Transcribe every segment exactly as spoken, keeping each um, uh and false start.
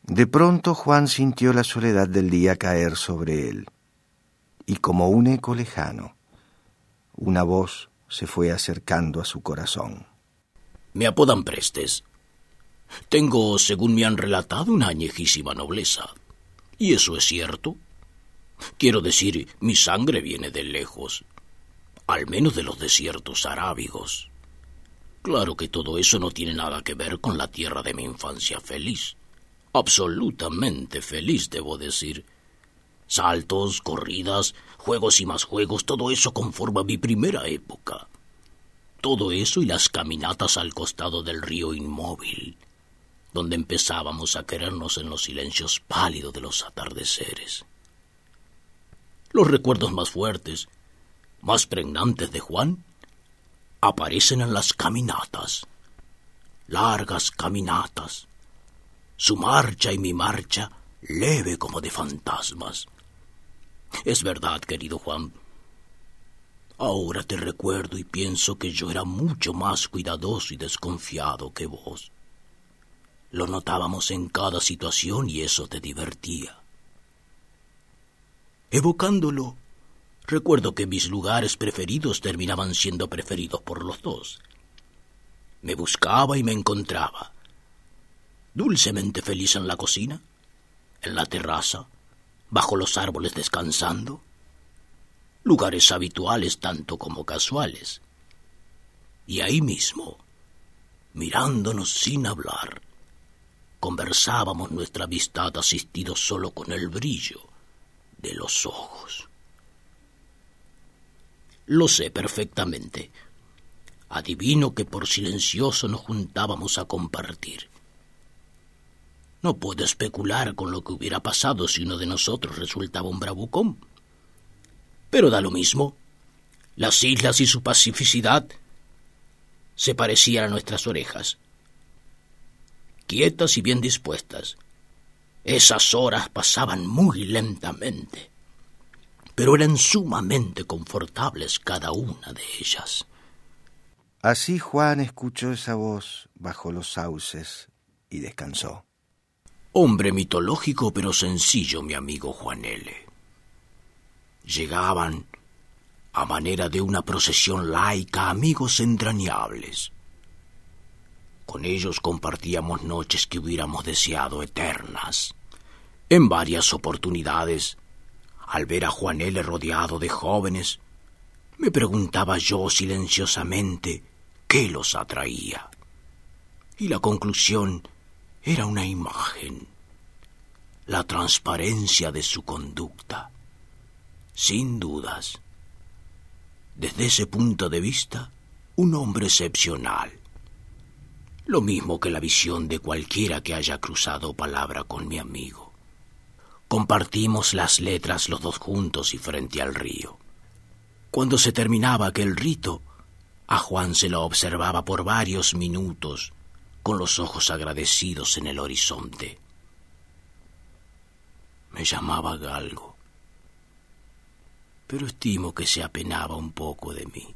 De pronto Juan sintió la soledad del día caer sobre él, y como un eco lejano, una voz se fue acercando a su corazón. Me apodan Prestes. Tengo, según me han relatado, una añejísima nobleza. ¿Y eso es cierto? Quiero decir, mi sangre viene de lejos, al menos de los desiertos arábigos. Claro que todo eso no tiene nada que ver con la tierra de mi infancia feliz. Absolutamente feliz, debo decir. Saltos, corridas, juegos y más juegos, todo eso conforma mi primera época. Todo eso y las caminatas al costado del río inmóvil, donde empezábamos a querernos en los silencios pálidos de los atardeceres. Los recuerdos más fuertes, más pregnantes de Juan, aparecen en las caminatas, largas caminatas, su marcha y mi marcha leve como de fantasmas. Es verdad, querido Juan, ahora te recuerdo y pienso que yo era mucho más cuidadoso y desconfiado que vos. Lo notábamos en cada situación y eso te divertía. Evocándolo, recuerdo que mis lugares preferidos terminaban siendo preferidos por los dos. Me buscaba y me encontraba, dulcemente feliz en la cocina, en la terraza, bajo los árboles descansando, lugares habituales tanto como casuales. Y ahí mismo, mirándonos sin hablar, conversábamos nuestra amistad asistidos solo con el brillo de los ojos. Lo sé perfectamente. Adivino que por silencioso nos juntábamos a compartir. No puedo especular con lo que hubiera pasado si uno de nosotros resultaba un bravucón. Pero da lo mismo. Las islas y su pacificidad se parecían a nuestras orejas. Quietas y bien dispuestas. Esas horas pasaban muy lentamente, pero eran sumamente confortables cada una de ellas. Así Juan escuchó esa voz bajo los sauces y descansó. Hombre mitológico pero sencillo, mi amigo Juan L. Llegaban, a manera de una procesión laica, amigos entrañables. Con ellos compartíamos noches que hubiéramos deseado eternas. En varias oportunidades, al ver a Juan L. rodeado de jóvenes, me preguntaba yo silenciosamente qué los atraía. Y la conclusión era una imagen, la transparencia de su conducta. Sin dudas, desde ese punto de vista, un hombre excepcional. Lo mismo que la visión de cualquiera que haya cruzado palabra con mi amigo. Compartimos las letras los dos juntos y frente al río. Cuando se terminaba aquel rito, a Juan se lo observaba por varios minutos, con los ojos agradecidos en el horizonte. Me llamaba Galgo, pero estimo que se apenaba un poco de mí.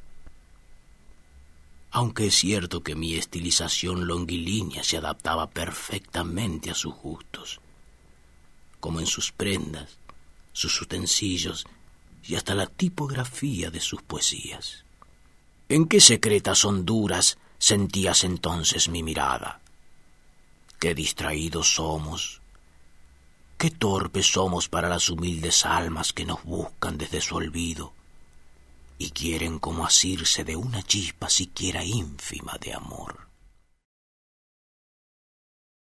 Aunque es cierto que mi estilización longilínea se adaptaba perfectamente a sus gustos, como en sus prendas, sus utensilios y hasta la tipografía de sus poesías. ¿En qué secretas honduras sentías entonces mi mirada? Qué distraídos somos, qué torpes somos para las humildes almas que nos buscan desde su olvido y quieren como asirse de una chispa siquiera ínfima de amor.